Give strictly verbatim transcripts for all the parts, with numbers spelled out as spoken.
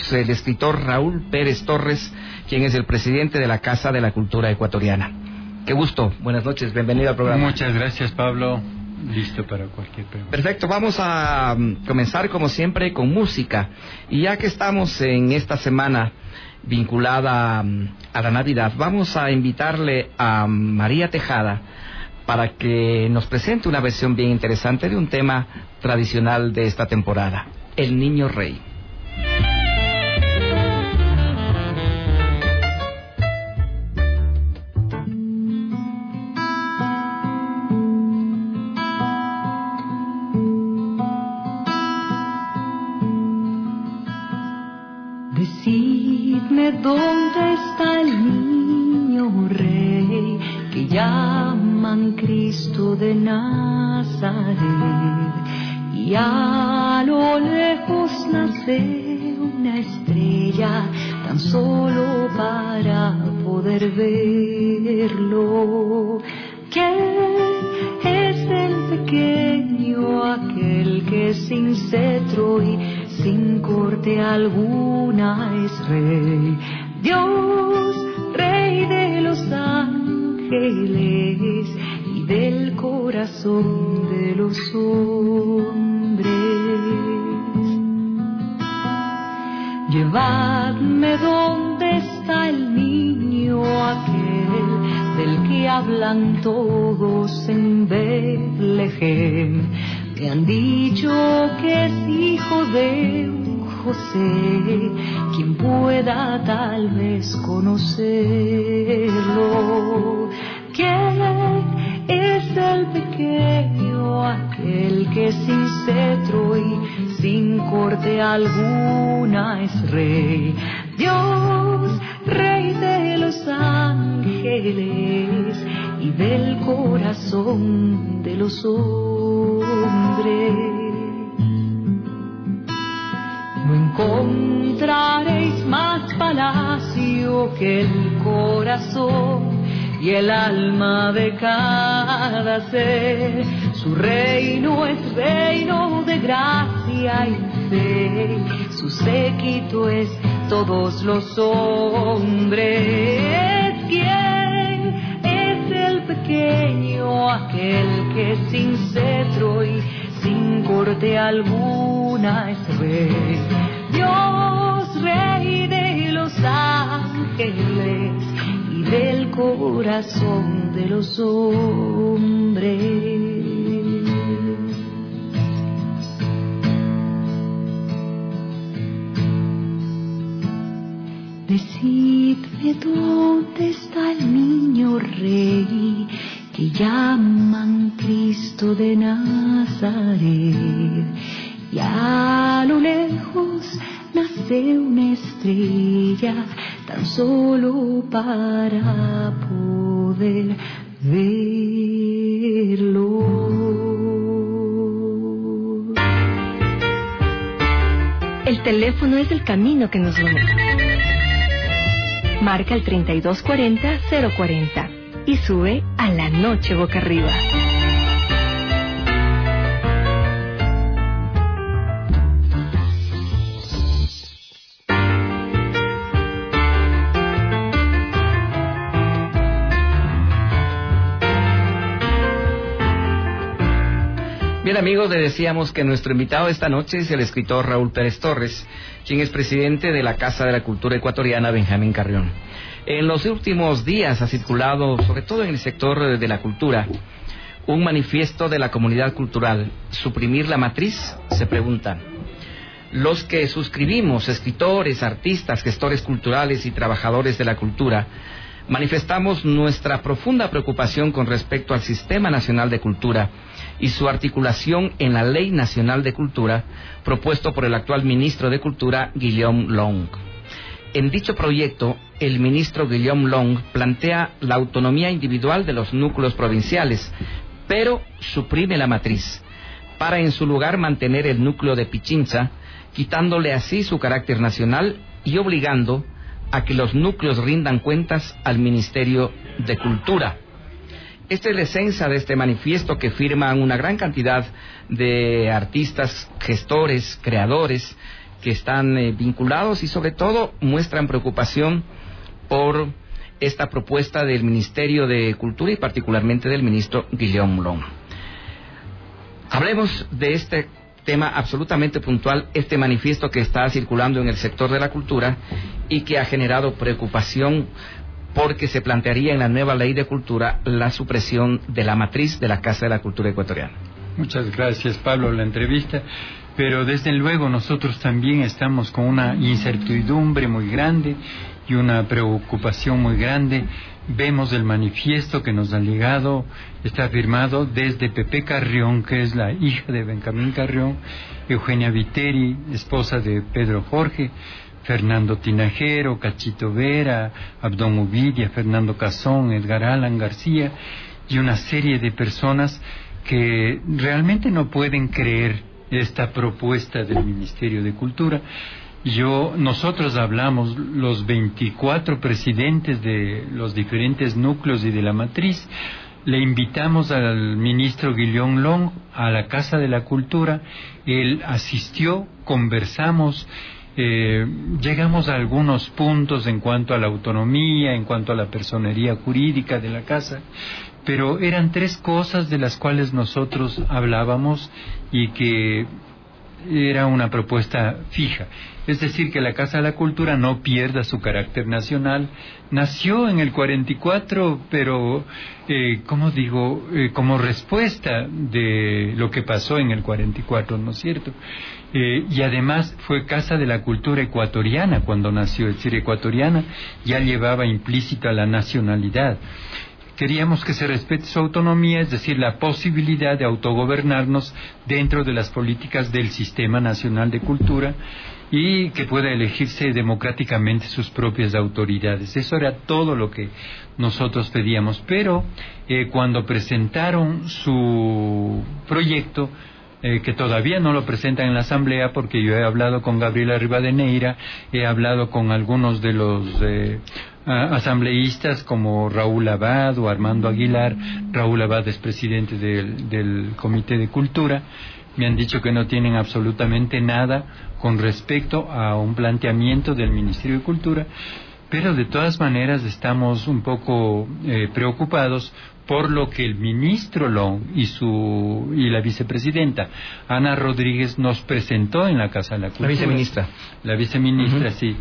tenemos el escritor Raúl Pérez Torres, quien es el presidente de la Casa de la Cultura Ecuatoriana. Qué gusto, buenas noches, bienvenido al programa. Muchas gracias, Pablo. Listo para cualquier pregunta. Perfecto, vamos a comenzar como siempre con música. Y ya que estamos en esta semana vinculada a la Navidad, vamos a invitarle a María Tejada para que nos presente una versión bien interesante de un tema tradicional de esta temporada, El Niño Rey. Decidme dónde está el niño rey que llaman Cristo de Nazaret, y a lo lejos nace una estrella tan solo para poder verlo. ¿Quién es el pequeño, aquel que sin cetro y sin corte alguna es rey? Dios, rey de los ángeles y del corazón de los hombres. Llevadme donde está el niño aquel del que hablan todos en Betlehem. Me han dicho que es hijo de un José, quien pueda tal vez conocerlo. ¿Quién es el pequeño, aquel que sin cetro y sin corte alguna es rey? Dios, rey de los ángeles y del corazón de los hombres. No encontraréis más palacio que el corazón y el alma de cada ser. Su reino es reino de gracia y fe, su séquito es todos los hombres. ¿Quién es el pequeño, aquel que sin cetro y sin corte alguna es rey? Dios, rey de los ángeles y del corazón de los hombres. Decidme dónde está el niño rey que llaman Cristo de Nazaret, y a lo lejos nace una estrella tan solo para poder verlo. El teléfono es el camino que nos une. Marca el treinta y dos cuarenta cero cuarenta y sube a La Noche Boca Arriba. Bien, amigos, le decíamos que nuestro invitado esta noche es el escritor Raúl Pérez Torres, quien es presidente de la Casa de la Cultura Ecuatoriana Benjamín Carrión. En los últimos días ha circulado, sobre todo en el sector de la cultura, un manifiesto de la comunidad cultural, Suprimir la Matriz, se preguntan. Los que suscribimos, escritores, artistas, gestores culturales y trabajadores de la cultura, manifestamos nuestra profunda preocupación con respecto al Sistema Nacional de Cultura y su articulación en la Ley Nacional de Cultura propuesto por el actual ministro de Cultura, Guillaume Long. En dicho proyecto, el ministro Guillaume Long plantea la autonomía individual de los núcleos provinciales, pero suprime la matriz, para en su lugar mantener el núcleo de Pichincha, quitándole así su carácter nacional y obligando a que los núcleos rindan cuentas al Ministerio de Cultura. Esta es la esencia de este manifiesto que firman una gran cantidad de artistas, gestores, creadores, que están eh, vinculados y sobre todo muestran preocupación por esta propuesta del Ministerio de Cultura y particularmente del ministro Guillaume Long. Hablemos de este tema absolutamente puntual, este manifiesto que está circulando en el sector de la cultura y que ha generado preocupación porque se plantearía en la nueva ley de cultura la supresión de la matriz de la Casa de la Cultura Ecuatoriana. Muchas gracias, Pablo, la entrevista. Pero desde luego nosotros también estamos con una incertidumbre muy grande y una preocupación muy grande. Vemos el manifiesto que nos ha llegado, está firmado desde Pepe Carrión, que es la hija de Benjamín Carrión, Eugenia Viteri, esposa de Pedro Jorge, Fernando Tinajero, Cachito Vera, Abdón Uvidia, Fernando Cazón, Edgar Alan García y una serie de personas que realmente no pueden creer esta propuesta del Ministerio de Cultura. Yo, nosotros hablamos, los veinticuatro presidentes de los diferentes núcleos y de la matriz, le invitamos al ministro Guillaume Long a la Casa de la Cultura, él asistió, conversamos, eh, llegamos a algunos puntos en cuanto a la autonomía, en cuanto a la personería jurídica de la Casa, pero eran tres cosas de las cuales nosotros hablábamos y que era una propuesta fija. Es decir, que la Casa de la Cultura no pierda su carácter nacional. Nació en el cuarenta y cuatro, pero, eh, ¿cómo digo?, eh, como respuesta de lo que pasó en el cuarenta y cuatro, ¿no es cierto? Eh, y además fue Casa de la Cultura Ecuatoriana cuando nació, es decir, ecuatoriana ya llevaba implícita la nacionalidad. Queríamos que se respete su autonomía, es decir, la posibilidad de autogobernarnos dentro de las políticas del Sistema Nacional de Cultura y que pueda elegirse democráticamente sus propias autoridades. Eso era todo lo que nosotros pedíamos. Pero eh, cuando presentaron su proyecto, Eh, que todavía no lo presentan en la Asamblea, porque yo he hablado con Gabriela Rivadeneira, he hablado con algunos de los eh, a, asambleístas como Raúl Abad o Armando Aguilar. Raúl Abad es presidente del, del Comité de Cultura. Me han dicho que no tienen absolutamente nada con respecto a un planteamiento del Ministerio de Cultura, pero de todas maneras estamos un poco eh, preocupados por lo que el ministro Long y su y la vicepresidenta Ana Rodríguez nos presentó en la Casa de la Cultura. La viceministra. La viceministra, uh-huh. sí.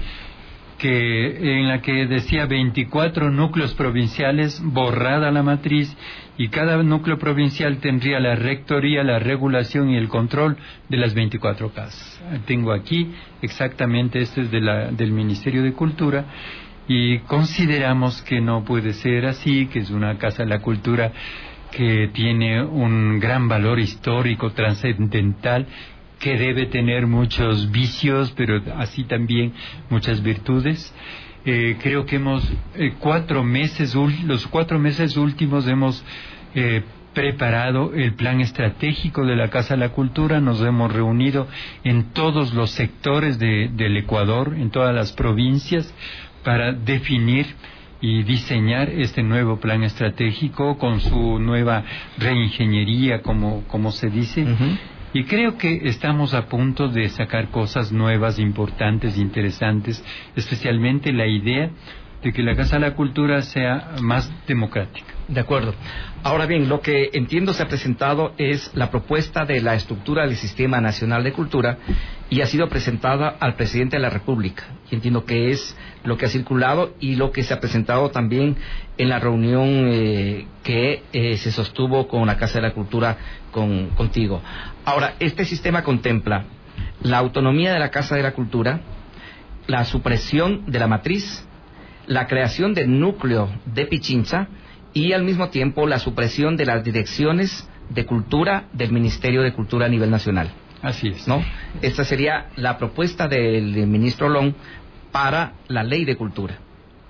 Que en la que decía veinticuatro núcleos provinciales, borrada la matriz, y cada núcleo provincial tendría la rectoría, la regulación y el control de las veinticuatro casas. Tengo aquí exactamente, este es de la, del Ministerio de Cultura, y consideramos que no puede ser así, que es una Casa de la Cultura que tiene un gran valor histórico, trascendental, que debe tener muchos vicios, pero así también muchas virtudes. Eh, creo que hemos, eh, cuatro meses, los cuatro meses últimos hemos eh, preparado el plan estratégico de la Casa de la Cultura, nos hemos reunido en todos los sectores de, del Ecuador, en todas las provincias, para definir y diseñar este nuevo plan estratégico con su nueva reingeniería, como, como se dice. Uh-huh. Y creo que estamos a punto de sacar cosas nuevas, importantes, interesantes, especialmente la idea de que la Casa de la Cultura sea más democrática. De acuerdo. Ahora bien, lo que entiendo se ha presentado es la propuesta de la estructura del Sistema Nacional de Cultura y ha sido presentada al presidente de la República. Y entiendo que es lo que ha circulado y lo que se ha presentado también en la reunión eh, que eh, se sostuvo con la Casa de la Cultura con, contigo. Ahora, este sistema contempla la autonomía de la Casa de la Cultura, la supresión de la matriz, la creación del núcleo de Pichincha y al mismo tiempo la supresión de las direcciones de cultura del Ministerio de Cultura a nivel nacional. Así es. ¿No? Esta sería la propuesta del ministro Long para la ley de cultura.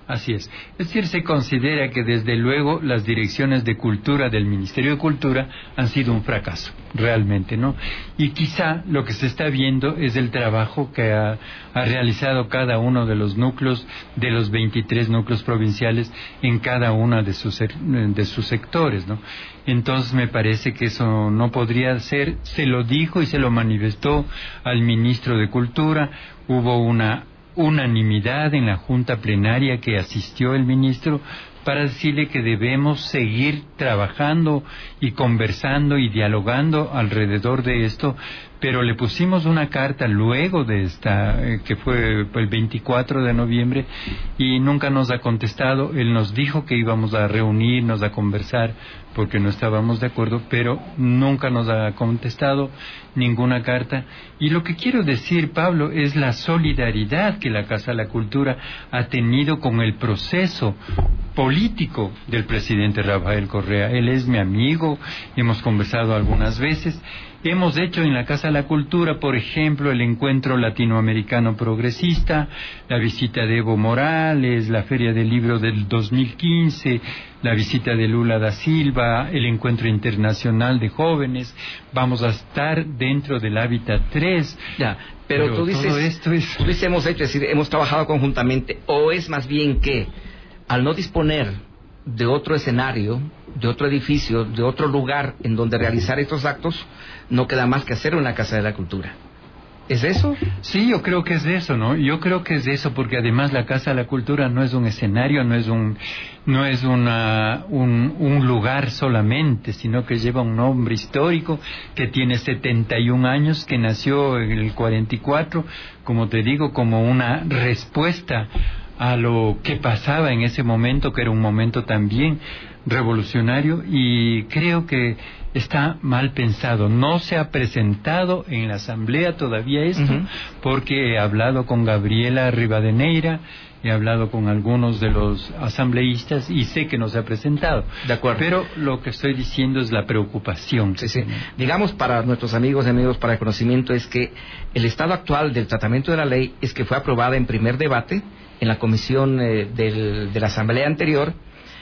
Así es. Es decir, se considera que desde luego las direcciones de cultura del Ministerio de Cultura han sido un fracaso, realmente, ¿no? Y quizá lo que se está viendo es el trabajo que ha, ha realizado cada uno de los núcleos, de los veintitrés núcleos provinciales, en cada uno de sus, de sus sectores, ¿no? Entonces me parece que eso no podría ser. Se lo dijo y se lo manifestó al ministro de Cultura. Hubo una unanimidad en la junta plenaria que asistió el ministro para decirle que debemos seguir trabajando y conversando y dialogando alrededor de esto, pero le pusimos una carta luego de esta, eh, que fue el veinticuatro de noviembre, y nunca nos ha contestado. Él nos dijo que íbamos a reunirnos, a conversar, porque no estábamos de acuerdo, pero nunca nos ha contestado ninguna carta. Y lo que quiero decir, Pablo, es la solidaridad que la Casa de la Cultura ha tenido con el proceso político del presidente Rafael Correa. Él es mi amigo, hemos conversado algunas veces. Hemos hecho en la Casa de la Cultura, por ejemplo, el Encuentro Latinoamericano Progresista, la visita de Evo Morales, la Feria del Libro del dos mil quince, la visita de Lula da Silva, el Encuentro Internacional de Jóvenes. Vamos a estar dentro del Hábitat tres. Ya, pero, pero tú dices, todo esto es... tú dices hemos hecho, es decir, hemos trabajado conjuntamente, o es más bien que al no disponer de otro escenario, de otro edificio, de otro lugar en donde realizar estos actos, no queda más que hacerlo en la Casa de la Cultura. ¿Es eso? Sí, yo creo que es eso, ¿no? Yo creo que es eso, porque además la Casa de la Cultura no es un escenario, no es un no es una, un, un lugar solamente, sino que lleva un nombre histórico que tiene setenta y un años, que nació en el cuarenta y cuatro, como te digo, como una respuesta a lo que pasaba en ese momento, que era un momento también revolucionario, y creo que está mal pensado. No se ha presentado en la Asamblea todavía esto, uh-huh. porque he hablado con Gabriela Rivadeneira, he hablado con algunos de los asambleístas y sé que no se ha presentado. De acuerdo. Pero lo que estoy diciendo es la preocupación. Sí, sí. Digamos, para nuestros amigos y amigos, para el conocimiento, es que el estado actual del tratamiento de la ley es que fue aprobada en primer debate en la comisión eh, del, de la Asamblea anterior,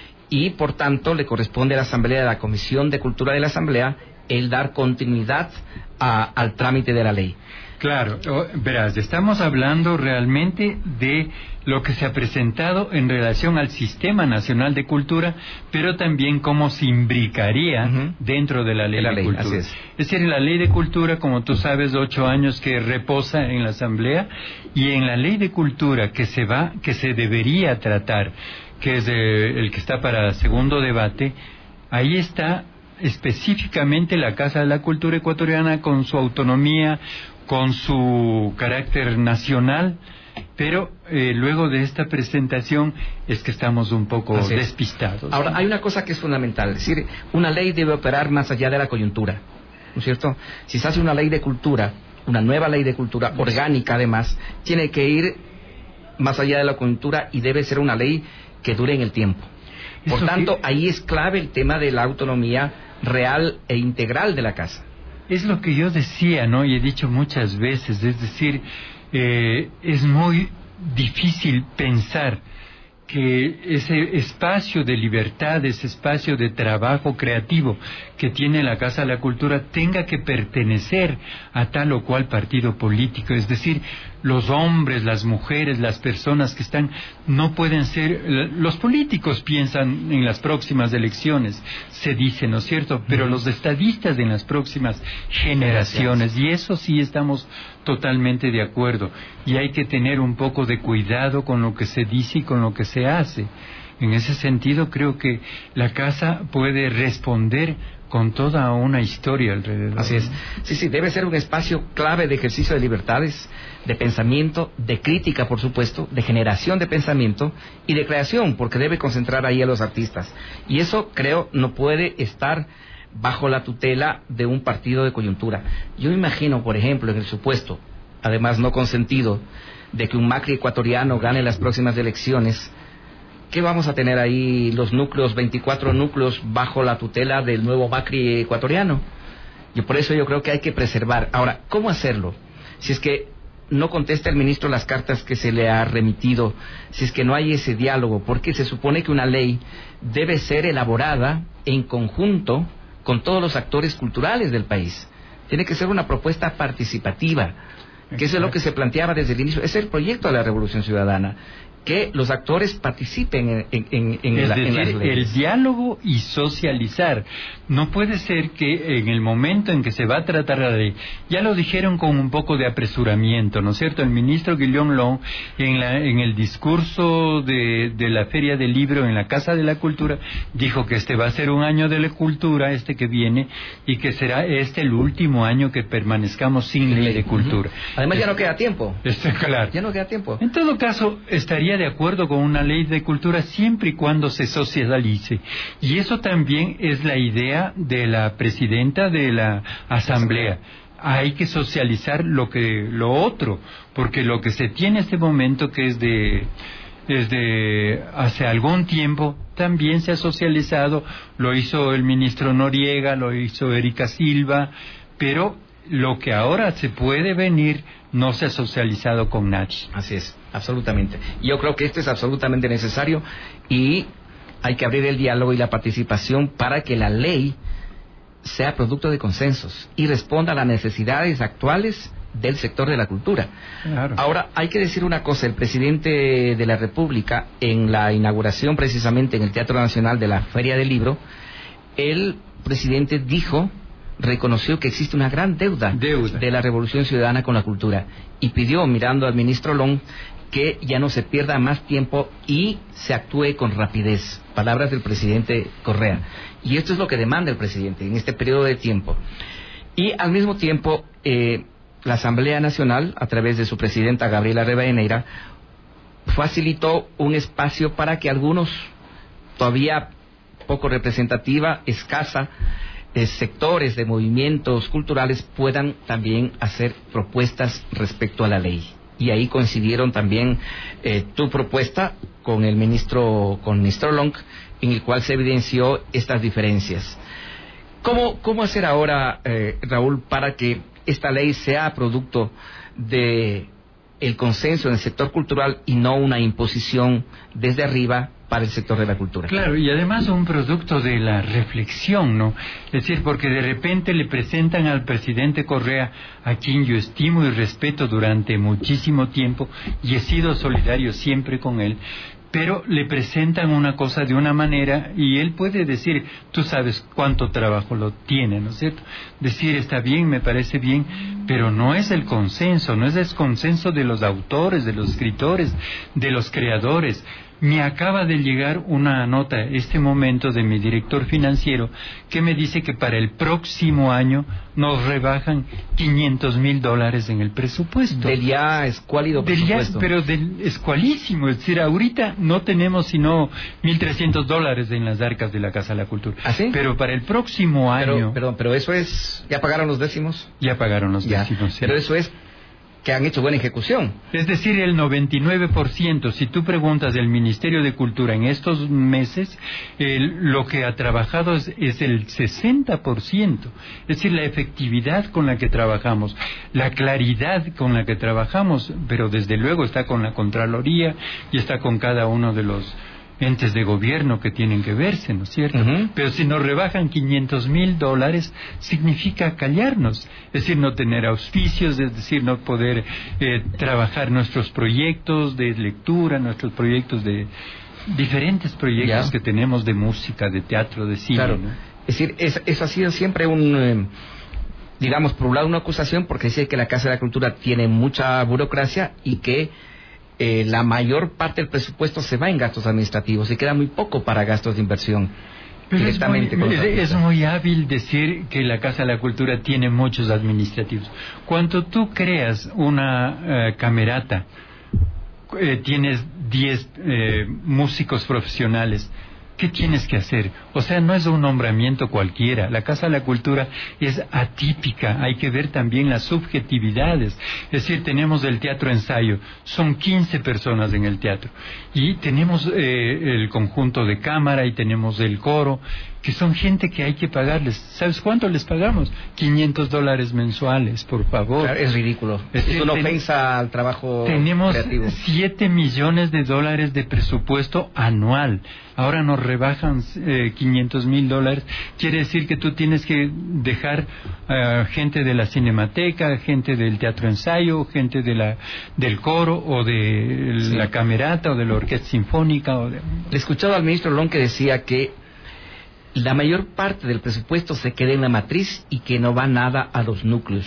y por tanto le corresponde a la Asamblea, a la Comisión de Cultura de la Asamblea, el dar continuidad a, al trámite de la ley. Claro, verás, estamos hablando realmente de lo que se ha presentado en relación al Sistema Nacional de Cultura, pero también cómo se imbricaría uh-huh. dentro de la Ley de, la de ley, Cultura. Así es. es decir, la Ley de Cultura, como tú sabes, ocho años que reposa en la Asamblea, y en la Ley de Cultura que se va, que se debería tratar, que es eh, el que está para segundo debate, ahí está específicamente la Casa de la Cultura ecuatoriana con su autonomía, con su carácter nacional, pero eh, luego de esta presentación es que estamos un poco Así despistados. Es. Ahora, hay una cosa que es fundamental, es decir, una ley debe operar más allá de la coyuntura, ¿no es cierto? Si se hace una ley de cultura, una nueva ley de cultura, orgánica además, tiene que ir más allá de la coyuntura y debe ser una ley que dure en el tiempo. Por tanto, que... ahí es clave el tema de la autonomía real e integral de la Casa. Es lo que yo decía, ¿no? Y he dicho muchas veces, es decir, eh, es muy difícil pensar que ese espacio de libertad, ese espacio de trabajo creativo que tiene la Casa de la Cultura tenga que pertenecer a tal o cual partido político. Es decir, los hombres, las mujeres, las personas que están, no pueden ser, los políticos piensan en las próximas elecciones, se dice, ¿no es cierto? Pero uh-huh. los estadistas en las próximas generaciones, y eso sí estamos totalmente de acuerdo, y hay que tener un poco de cuidado con lo que se dice y con lo que se hace. En ese sentido, creo que la Casa puede responder con toda una historia alrededor. Así es. Sí, sí, debe ser un espacio clave de ejercicio de libertades, de pensamiento, de crítica, por supuesto, de generación de pensamiento y de creación, porque debe concentrar ahí a los artistas. Y eso, creo, no puede estar bajo la tutela de un partido de coyuntura. Yo imagino, por ejemplo, en el supuesto, además no consentido, de que un Macri ecuatoriano gane las próximas elecciones, ¿qué vamos a tener ahí los núcleos, veinticuatro núcleos bajo la tutela del nuevo Macri ecuatoriano? Y por eso yo creo que hay que preservar. Ahora, ¿cómo hacerlo? Si es que no contesta el ministro las cartas que se le ha remitido, si es que no hay ese diálogo, porque se supone que una ley debe ser elaborada en conjunto con todos los actores culturales del país. Tiene que ser una propuesta participativa, que eso es lo que se planteaba desde el inicio. Es el proyecto de la Revolución Ciudadana, que los actores participen en, en, en, en, es la, decir, en las leyes. El diálogo y socializar. No puede ser que en el momento en que se va a tratar la ley, ya lo dijeron con un poco de apresuramiento, ¿no es cierto? El ministro Guillaume Long, en, la, en el discurso de, de la Feria del Libro en la Casa de la Cultura, dijo que este va a ser un año de la cultura, este que viene, y que será este el último año que permanezcamos sin ley de cultura. Uh-huh. Además, ya no queda tiempo. Está claro. Ya no queda tiempo. En todo caso, estaría de acuerdo con una ley de cultura siempre y cuando se socialice. Y eso también es la idea de la presidenta de la Asamblea. Hay que socializar lo que lo otro, porque lo que se tiene en este momento, que es de es de hace algún tiempo, también se ha socializado. Lo hizo el ministro Noriega, lo hizo Erika Silva, pero lo que ahora se puede venir no se ha socializado con nadie. Así es, absolutamente. Yo creo que esto es absolutamente necesario y hay que abrir el diálogo y la participación para que la ley sea producto de consensos y responda a las necesidades actuales del sector de la cultura. Claro. Ahora, hay que decir una cosa, el presidente de la República, en la inauguración precisamente en el Teatro Nacional de la Feria del Libro, el presidente dijo, reconoció que existe una gran deuda, deuda de la Revolución Ciudadana con la cultura y pidió, mirando al ministro Long, que ya no se pierda más tiempo y se actúe con rapidez. Palabras del presidente Correa. Y esto es lo que demanda el presidente en este periodo de tiempo. Y al mismo tiempo, eh, la Asamblea Nacional, a través de su presidenta Gabriela Rivadeneira, facilitó un espacio para que algunos, todavía poco representativa, escasa, sectores de movimientos culturales puedan también hacer propuestas respecto a la ley. Y ahí coincidieron también eh, tu propuesta con el ministro con el ministro Long, en el cual se evidenció estas diferencias. ¿Cómo, cómo hacer ahora, eh, Raúl, para que esta ley sea producto de el consenso en el sector cultural y no una imposición desde arriba para el sector de la cultura? Claro, y además un producto de la reflexión, ¿no? Es decir, porque de repente le presentan al presidente Correa, a quien yo estimo y respeto durante muchísimo tiempo, y he sido solidario siempre con él, pero le presentan una cosa de una manera y él puede decir, tú sabes cuánto trabajo lo tiene, ¿no es cierto? Decir, está bien, me parece bien, pero no es el consenso, no es el consenso de los autores, de los escritores, de los creadores. Me acaba de llegar una nota este momento de mi director financiero que me dice que para el próximo año nos rebajan quinientos mil dólares en el presupuesto. Del ya escuálido presupuesto. Ya, pero del escualísimo, es decir, ahorita no tenemos sino mil trescientos dólares en las arcas de la Casa de la Cultura. ¿Ah, sí? Pero para el próximo año... Pero, perdón, pero eso es... ¿Ya pagaron los décimos? Ya pagaron los ya. décimos, sí. Pero eso es... que han hecho buena ejecución. Es decir, el noventa y nueve por ciento, si tú preguntas del Ministerio de Cultura en estos meses, el, lo que ha trabajado es, es el sesenta por ciento. Es decir, la efectividad con la que trabajamos, la claridad con la que trabajamos, pero desde luego está con la Contraloría y está con cada uno de los entes de gobierno que tienen que verse, ¿no es cierto? Uh-huh. Pero si nos rebajan quinientos mil dólares, significa callarnos, es decir, no tener auspicios, es decir, no poder eh, trabajar nuestros proyectos de lectura, nuestros proyectos de diferentes proyectos yeah. que tenemos de música, de teatro, de cine. Claro. ¿no? Es decir, es, eso ha sido siempre un... Eh... digamos, por un lado una acusación, porque dice que la Casa de la Cultura tiene mucha burocracia y que eh, la mayor parte del presupuesto se va en gastos administrativos y queda muy poco para gastos de inversión. Pero directamente es, muy, es, es muy hábil decir que la Casa de la Cultura tiene muchos administrativos. Cuando tú creas una uh, camerata, eh, tienes diez eh, músicos profesionales, ¿qué tienes que hacer? O sea, no es un nombramiento cualquiera. La Casa de la Cultura es atípica. Hay que ver también las subjetividades. Es decir, tenemos el teatro ensayo. Son quince personas en el teatro. Y tenemos eh, el conjunto de cámara y tenemos el coro, que son gente que hay que pagarles. ¿Sabes cuánto les pagamos? quinientos dólares mensuales, por favor. Claro, es ridículo. Es, es una ofensa al trabajo tenemos creativo. siete millones de dólares de presupuesto anual. Ahora nos rebajan eh, quinientos mil dólares. Quiere decir que tú tienes que dejar uh, gente de la cinemateca, gente del teatro ensayo, gente de la del coro o de sí. la camerata o de la orquesta sinfónica. O de... Le escuchaba al ministro Lón que decía que la mayor parte del presupuesto se queda en la matriz y que no va nada a los núcleos.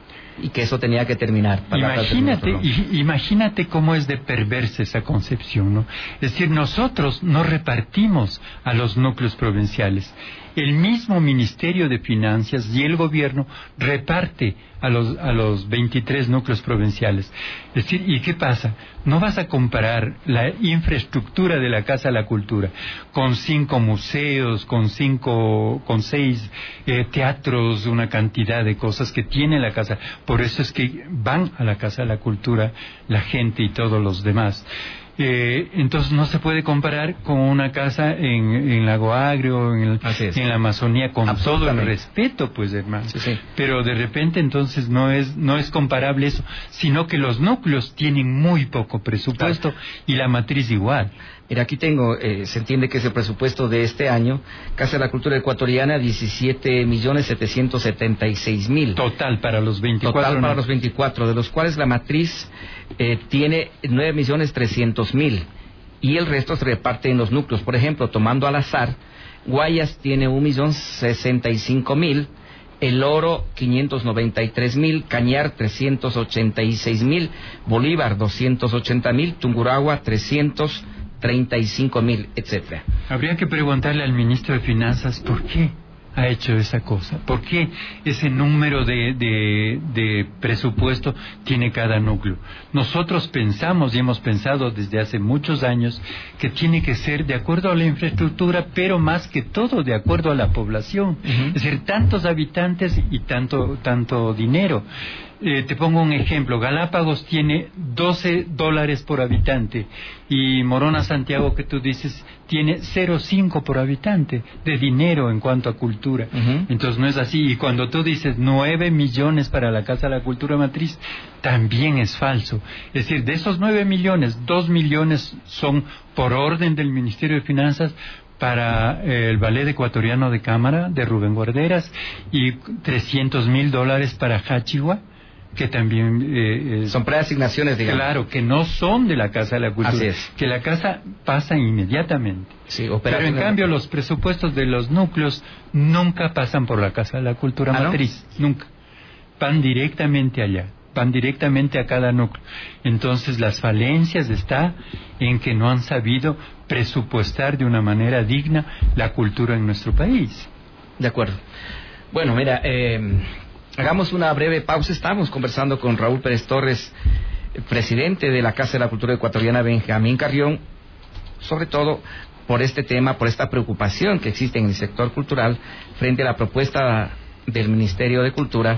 Y que eso tenía que terminar. Imagínate, imagínate cómo es de perversa esa concepción, ¿no? Es decir, nosotros no repartimos a los núcleos provinciales. El mismo Ministerio de Finanzas y el gobierno reparte a los a los veintitrés núcleos provinciales. Es decir, ¿y qué pasa? No vas a comparar la infraestructura de la Casa de la Cultura con cinco museos, con cinco, con seis eh, teatros, una cantidad de cosas que tiene la Casa. Por eso es que van a la Casa de la Cultura la gente y todos los demás. Eh, entonces no se puede comparar con una casa en, en Lago Agrio, en, el, en la Amazonía, con todo el respeto, pues, hermano. Sí, sí. Pero de repente entonces no es no es comparable eso, sino que los núcleos tienen muy poco presupuesto, claro. Y la matriz igual. Mira, aquí tengo, eh, se entiende que es el presupuesto de este año, Casa de la Cultura Ecuatoriana, diecisiete millones setecientos setenta y seis mil. Total para los veinticuatro. Total para no. los veinticuatro, de los cuales la matriz eh, tiene nueve millones trescientos mil y el resto se reparte en los núcleos. Por ejemplo, tomando al azar, Guayas tiene un millón sesenta y cinco mil, El Oro quinientos noventa y tres mil, Cañar trescientos ochenta y seis mil, Bolívar doscientos ochenta mil, Tungurahua trescientos treinta y cinco mil, etcétera. Habría que preguntarle al ministro de Finanzas por qué ha hecho esa cosa, por qué ese número de, de, de presupuesto tiene cada núcleo. Nosotros pensamos y hemos pensado desde hace muchos años que tiene que ser de acuerdo a la infraestructura, pero más que todo de acuerdo a la población. Uh-huh. Es decir, tantos habitantes y tanto, tanto dinero. Eh, te pongo un ejemplo. Galápagos tiene doce dólares por habitante y Morona Santiago, que tú dices, tiene cero coma cinco por habitante de dinero en cuanto a cultura. Uh-huh. Entonces no es así. Y cuando tú dices nueve millones para la Casa de la Cultura Matriz, también es falso. Es decir, de esos nueve millones, dos millones son por orden del Ministerio de Finanzas para eh, el Ballet Ecuatoriano de Cámara de Rubén Guarderas y trescientos mil dólares para Hachihua, que también eh, eh, son preasignaciones, digamos. Claro, que no son de la Casa de la Cultura. Así es. Que la casa pasa inmediatamente. Sí, pero en cambio los presupuestos de los núcleos nunca pasan por la Casa de la Cultura ¿Ah, Matriz, no? Nunca. Van directamente allá, van directamente a cada núcleo. Entonces las falencias está en que no han sabido presupuestar de una manera digna la cultura en nuestro país. De acuerdo. Bueno, mira, eh... hagamos una breve pausa. Estamos conversando con Raúl Pérez Torres, presidente de la Casa de la Cultura Ecuatoriana Benjamín Carrión, sobre todo por este tema, por esta preocupación que existe en el sector cultural frente a la propuesta del Ministerio de Cultura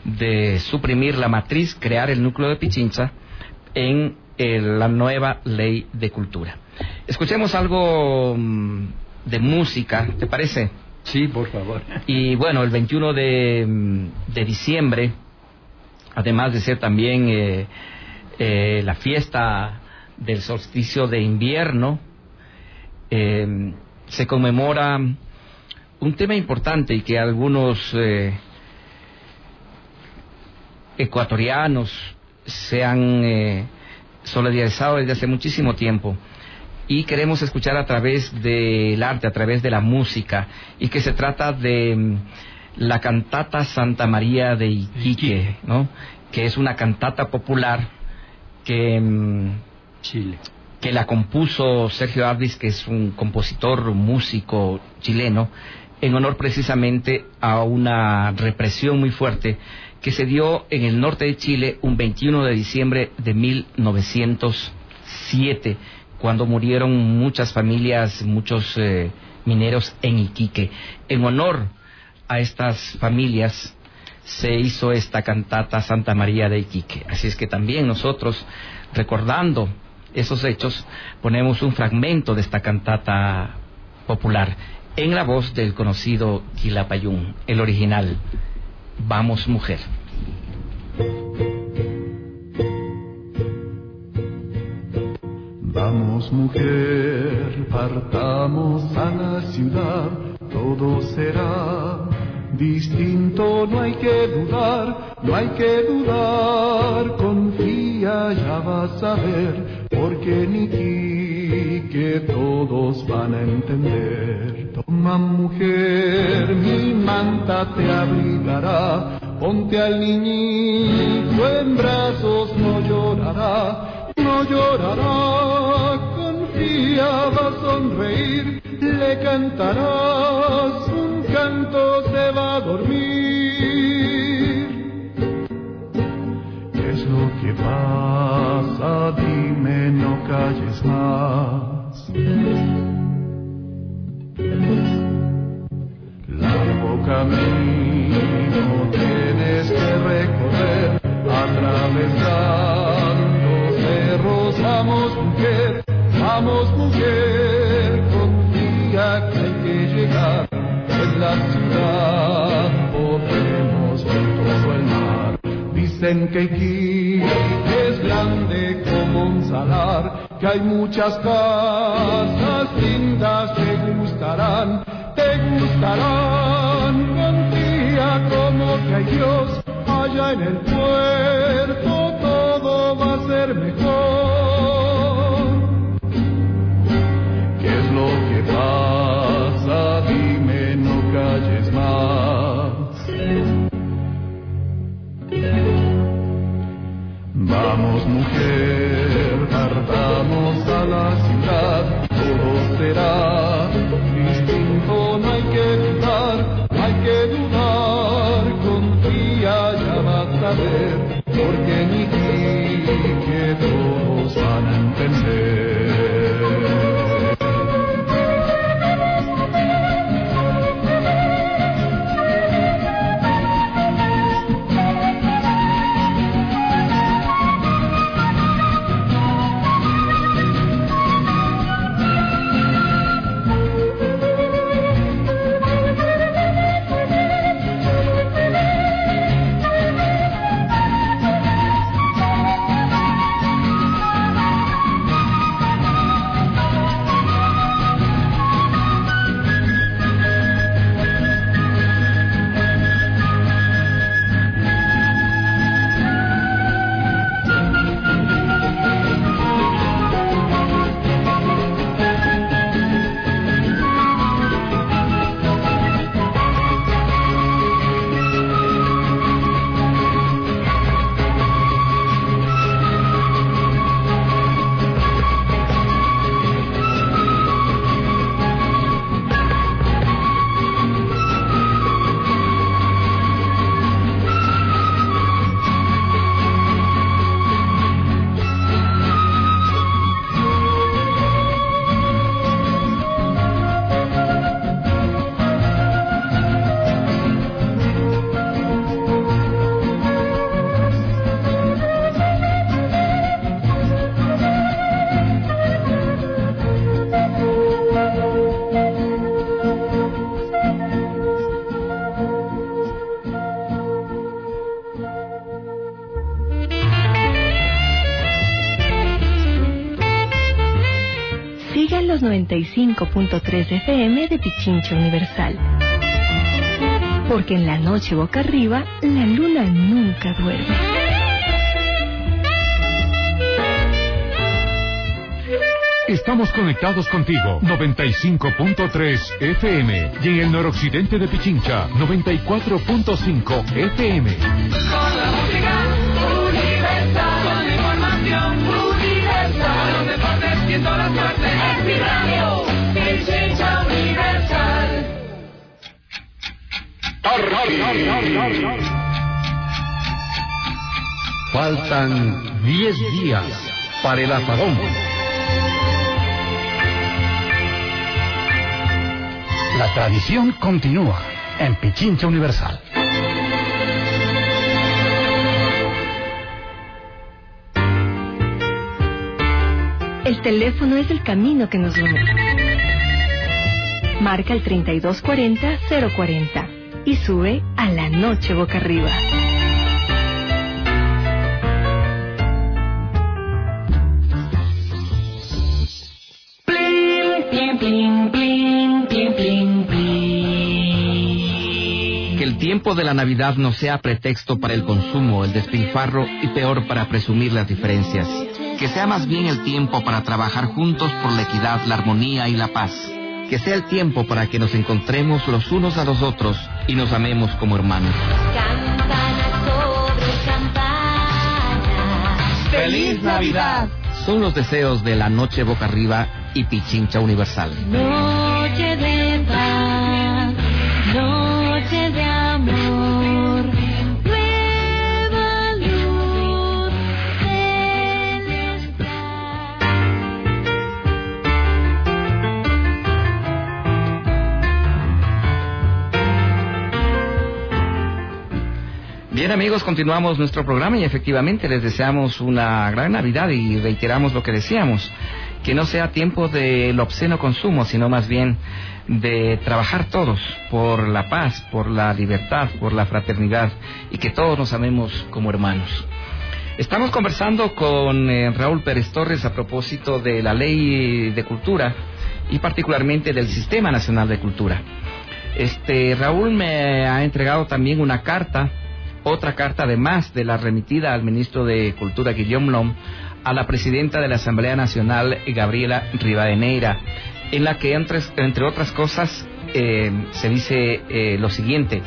de suprimir la matriz, crear el núcleo de Pichincha en eh, la nueva ley de cultura. Escuchemos algo um, de música, ¿te parece? Sí, por favor. Y bueno, el veintiuno de, de diciembre, además de ser también eh, eh, la fiesta del solsticio de invierno, eh, se conmemora un tema importante y que algunos eh, ecuatorianos se han eh, solidarizado desde hace muchísimo tiempo. Y queremos escuchar a través del arte, a través de la música, y que se trata de la cantata Santa María de Iquique, ¿no? Que es una cantata popular que, Chile. que la compuso Sergio Ardis, que es un compositor, un músico chileno, en honor precisamente a una represión muy fuerte que se dio en el norte de Chile un veintiuno de diciembre de mil novecientos siete, cuando murieron muchas familias, muchos eh, mineros en Iquique. En honor a estas familias se hizo esta cantata Santa María de Iquique. Así es que también nosotros, recordando esos hechos, ponemos un fragmento de esta cantata popular en la voz del conocido Quilapayún, el original, Vamos Mujer. Vamos mujer, partamos a la ciudad, todo será distinto, no hay que dudar, no hay que dudar, confía, ya vas a ver, porque ni ti que todos van a entender. Toma mujer, mi manta te abrigará, ponte al niñito en brazos, no llorará, no llorará, confía, va a sonreír, le cantarás un canto, se va a dormir. ¿Qué es lo que pasa? Dime, no calles más. Largo camino tienes que recorrer, atravesando cerros. Vamos mujer, vamos mujer, confía que hay que llegar. En la ciudad podemos ver todo el mar. Dicen que Iquique es grande como un salar, que hay muchas casas lindas, te gustarán, te gustarán. Confía como que hay Dios allá en el puerto, todo va a ser mejor. ¿Qué es lo que pasa? Dime, no calles más. Vamos mujer, partamos a la ciudad, todo será distinto, no hay que dudar, no hay que dudar, confía, ya vas a ver, porque ni que todos van a entender. noventa y cinco punto tres F M de Pichincha Universal. Porque en la noche boca arriba, la luna nunca duerme. Estamos conectados contigo, noventa y cinco punto tres F M, y en el noroccidente de Pichincha, noventa y cuatro punto cinco F M. Con la música universal, con la información universal, con los deportes y en todas partes, es mi radio, Pichincha Universal. Faltan diez días para el asadón. La tradición continúa en Pichincha Universal. El teléfono es el camino que nos une. Marca el treinta y dos cuarenta cero cuarenta y sube a La Noche Boca Arriba. Que el tiempo de la Navidad no sea pretexto para el consumo, el despilfarro y peor para presumir las diferencias. Que sea más bien el tiempo para trabajar juntos por la equidad, la armonía y la paz. Que sea el tiempo para que nos encontremos los unos a los otros y nos amemos como hermanos. Campana sobre campana. ¡Feliz Navidad! Son los deseos de La Noche Boca Arriba y Pichincha Universal. Noche de paz, noche de amor, nueva luz celestial. Bien, amigos, continuamos nuestro programa y efectivamente les deseamos una gran Navidad y reiteramos lo que decíamos, que no sea tiempo del obsceno consumo, sino más bien de trabajar todos por la paz, por la libertad, por la fraternidad y que todos nos amemos como hermanos. Estamos conversando con eh, Raúl Pérez Torres a propósito de la Ley de Cultura y particularmente del Sistema Nacional de Cultura. Este Raúl me ha entregado también una carta, otra carta además de la remitida al ministro de Cultura, Guillaume Lom, a la presidenta de la Asamblea Nacional, Gabriela Rivadeneira, en la que, entre, entre otras cosas, eh, se dice eh, lo siguiente: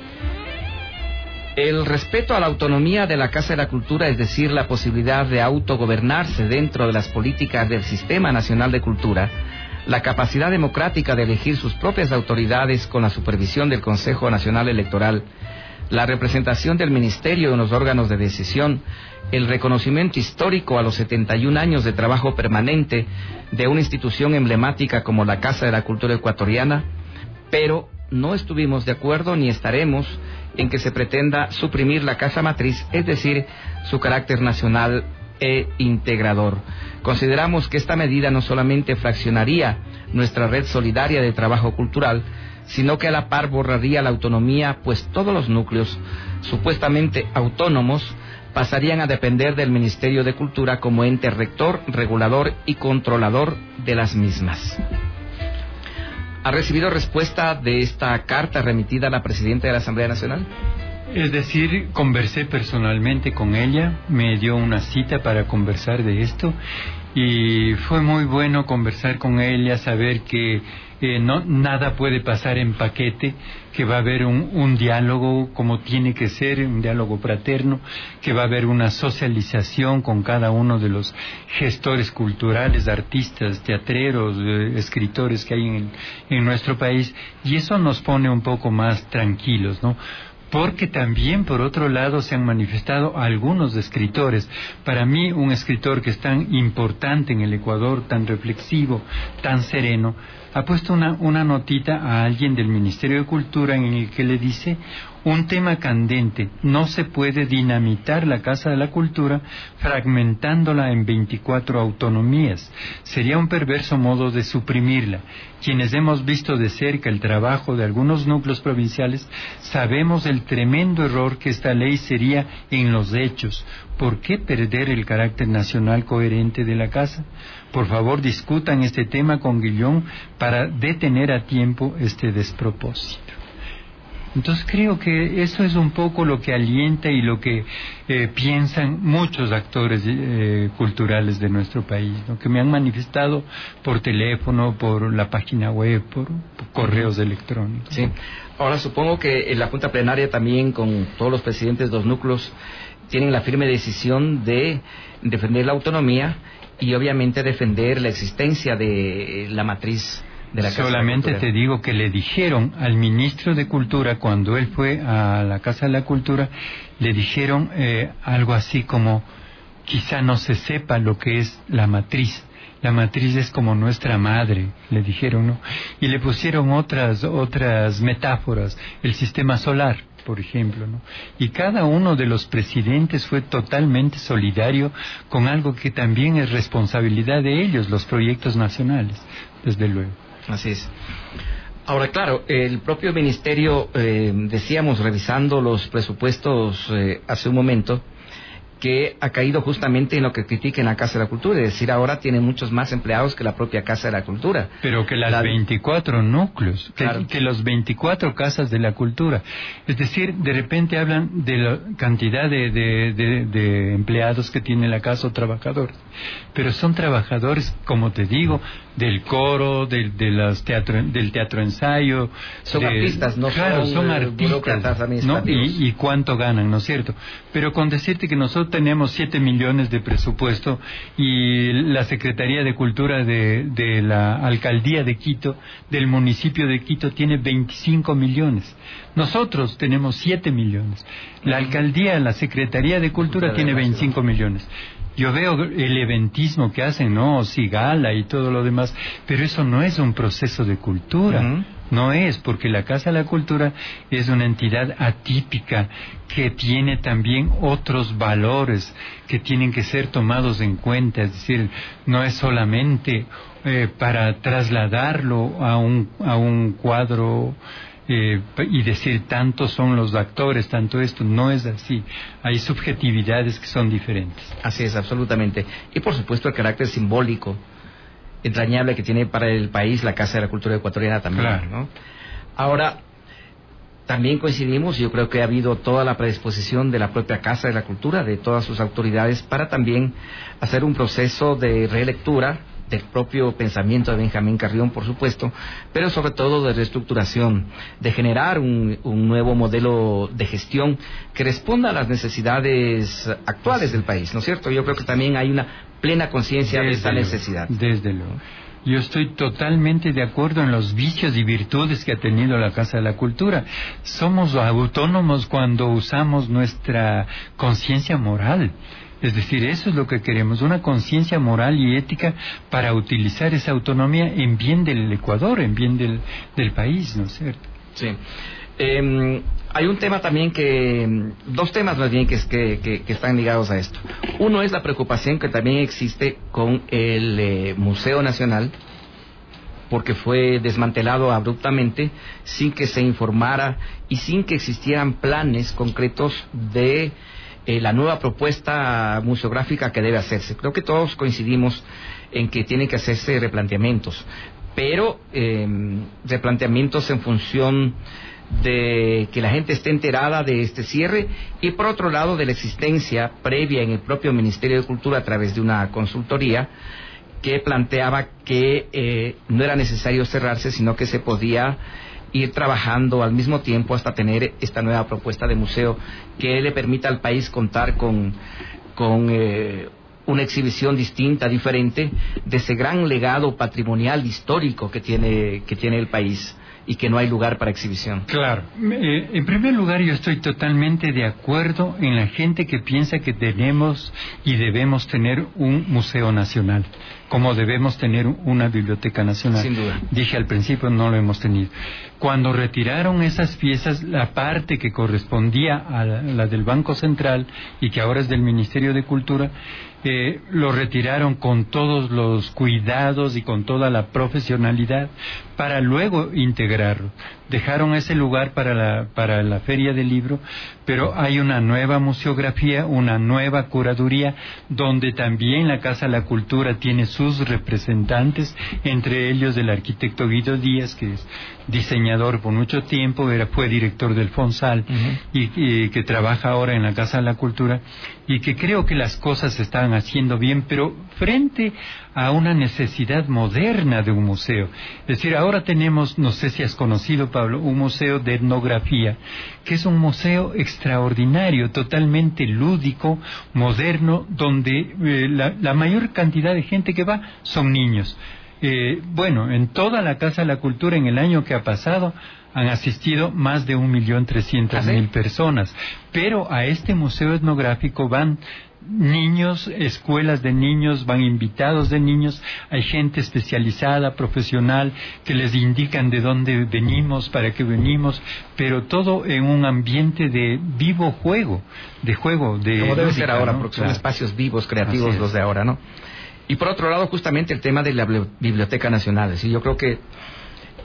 el respeto a la autonomía de la Casa de la Cultura, es decir, la posibilidad de autogobernarse dentro de las políticas del Sistema Nacional de Cultura, la capacidad democrática de elegir sus propias autoridades con la supervisión del Consejo Nacional Electoral, la representación del Ministerio en los órganos de decisión, el reconocimiento histórico a los setenta y un años de trabajo permanente de una institución emblemática como la Casa de la Cultura Ecuatoriana, pero no estuvimos de acuerdo ni estaremos en que se pretenda suprimir la Casa Matriz, es decir, su carácter nacional e integrador. Consideramos que esta medida no solamente fraccionaría nuestra red solidaria de trabajo cultural, sino que a la par borraría la autonomía, pues todos los núcleos supuestamente autónomos pasarían a depender del Ministerio de Cultura como ente rector, regulador y controlador de las mismas. ¿Ha recibido respuesta de esta carta remitida a la presidenta de la Asamblea Nacional? Es decir, conversé personalmente con ella, me dio una cita para conversar de esto y fue muy bueno conversar con ella, saber que eh, no nada puede pasar en paquete, que va a haber un, un diálogo como tiene que ser, un diálogo fraterno, que va a haber una socialización con cada uno de los gestores culturales, artistas, teatreros, eh, escritores que hay en, en nuestro país, y eso nos pone un poco más tranquilos, ¿no? Porque también, por otro lado, se han manifestado algunos escritores. Para mí, un escritor que es tan importante en el Ecuador, tan reflexivo, tan sereno, ha puesto una, una notita a alguien del Ministerio de Cultura en el que le dice: un tema candente, no se puede dinamitar la Casa de la Cultura fragmentándola en veinticuatro autonomías. Sería un perverso modo de suprimirla. Quienes hemos visto de cerca el trabajo de algunos núcleos provinciales, sabemos el tremendo error que esta ley sería en los hechos. ¿Por qué perder el carácter nacional coherente de la Casa? Por favor, discutan este tema con Guillón para detener a tiempo este despropósito. Entonces creo que eso es un poco lo que alienta y lo que eh, piensan muchos actores eh, culturales de nuestro país, ¿no? Que me han manifestado por teléfono, por la página web, por, por correos electrónicos. Sí. Ahora supongo que en la Junta Plenaria también, con todos los presidentes de los núcleos, tienen la firme decisión de defender la autonomía y obviamente defender la existencia de la matriz. Solamente te digo que le dijeron al ministro de Cultura, cuando él fue a la Casa de la Cultura, le dijeron eh, algo así como: quizá no se sepa lo que es la matriz. La matriz es como nuestra madre, le dijeron, ¿no? Y le pusieron otras otras metáforas, el sistema solar, por ejemplo, ¿no? Y cada uno de los presidentes fue totalmente solidario con algo que también es responsabilidad de ellos, los proyectos nacionales, desde luego. Así es. Ahora, claro, el propio ministerio, eh, decíamos, revisando los presupuestos eh, hace un momento, que ha caído justamente en lo que critica en la Casa de la Cultura, es decir, ahora tiene muchos más empleados que la propia Casa de la Cultura. Pero que las la... veinticuatro núcleos, claro. que, que los veinticuatro Casas de la Cultura. Es decir, de repente hablan de la cantidad de, de, de, de empleados que tiene la casa o trabajadores, pero son trabajadores, como te digo, del coro, de, de las teatro, del teatro ensayo. Son de, artistas, no claro, son, son eh, artistas, burócratas administrativos. ¿no? Y, y cuánto ganan, ¿no es cierto? Pero con decirte que nosotros tenemos siete millones de presupuesto y la Secretaría de Cultura de, de la Alcaldía de Quito, del municipio de Quito, tiene veinticinco millones. Nosotros tenemos siete millones. La Alcaldía, la Secretaría de Cultura tiene veinticinco millones. Yo veo el eventismo que hacen, ¿no? Cigala y todo lo demás, pero eso no es un proceso de cultura. Uh-huh. No es, porque la Casa de la Cultura es una entidad atípica que tiene también otros valores que tienen que ser tomados en cuenta. Es decir, no es solamente eh, para trasladarlo a un, a un cuadro Eh, y decir tantos son los actores, tanto esto, no es así. Hay subjetividades que son diferentes. Así es, absolutamente. Y por supuesto el carácter simbólico entrañable que tiene para el país la Casa de la Cultura Ecuatoriana también, claro. ¿no? Ahora, también coincidimos, yo creo que ha habido toda la predisposición de la propia Casa de la Cultura, de todas sus autoridades, para también hacer un proceso de relectura del propio pensamiento de Benjamín Carrión, por supuesto, pero sobre todo de reestructuración, de generar un, un nuevo modelo de gestión que responda a las necesidades actuales del país, ¿no es cierto? Yo creo que también hay una plena conciencia de esa necesidad. Desde luego. Yo estoy totalmente de acuerdo en los vicios y virtudes que ha tenido la Casa de la Cultura. Somos autónomos cuando usamos nuestra conciencia moral. Es decir, eso es lo que queremos, una conciencia moral y ética para utilizar esa autonomía en bien del Ecuador, en bien del, del país, ¿no es cierto? Sí. Eh, hay un tema también que, dos temas más bien que, que, que, que están ligados a esto. Uno es la preocupación que también existe con el eh, Museo Nacional, porque fue desmantelado abruptamente, sin que se informara y sin que existieran planes concretos de Eh, la nueva propuesta museográfica que debe hacerse. Creo que todos coincidimos en que tienen que hacerse replanteamientos, pero eh, replanteamientos en función de que la gente esté enterada de este cierre y por otro lado de la existencia previa en el propio Ministerio de Cultura a través de una consultoría que planteaba que eh, no era necesario cerrarse, sino que se podía ir trabajando al mismo tiempo hasta tener esta nueva propuesta de museo que le permita al país contar con, con eh, una exhibición distinta, diferente, de ese gran legado patrimonial histórico que tiene, que tiene el país y que no hay lugar para exhibición. Claro. Eh, en primer lugar, yo estoy totalmente de acuerdo en la gente que piensa que tenemos y debemos tener un museo nacional, como debemos tener una biblioteca nacional. Sin duda. Dije al principio, no lo hemos tenido. Cuando retiraron esas piezas, la parte que correspondía a la, la del Banco Central y que ahora es del Ministerio de Cultura, eh, lo retiraron con todos los cuidados y con toda la profesionalidad para luego integrarlo. Dejaron ese lugar para la, para la Feria del Libro, pero hay una nueva museografía, una nueva curaduría, donde también la Casa de la Cultura tiene sus representantes, entre ellos el arquitecto Guido Díaz, que es diseñador por mucho tiempo, era, fue director del Fonsal, uh-huh. y, y que trabaja ahora en la Casa de la Cultura, y que creo que las cosas se están haciendo bien, pero frente a una necesidad moderna de un museo. Es decir, ahora tenemos, no sé si has conocido, Pablo, un museo de etnografía, que es un museo extraordinario, totalmente lúdico, moderno, donde eh, la, la mayor cantidad de gente que va son niños. Eh, bueno, en toda la Casa de la Cultura en el año que ha pasado han asistido más de un millón trescientas mil personas, pero a este museo etnográfico van niños, escuelas de niños, van invitados de niños, hay gente especializada, profesional, que les indican de dónde venimos, para qué venimos, pero todo en un ambiente de vivo juego, de juego, de como debe ser ahora, ¿no? porque son Claro. espacios vivos, creativos los de ahora, ¿no? Y por otro lado, justamente el tema de la Biblioteca Nacional. ¿Sí? Yo creo que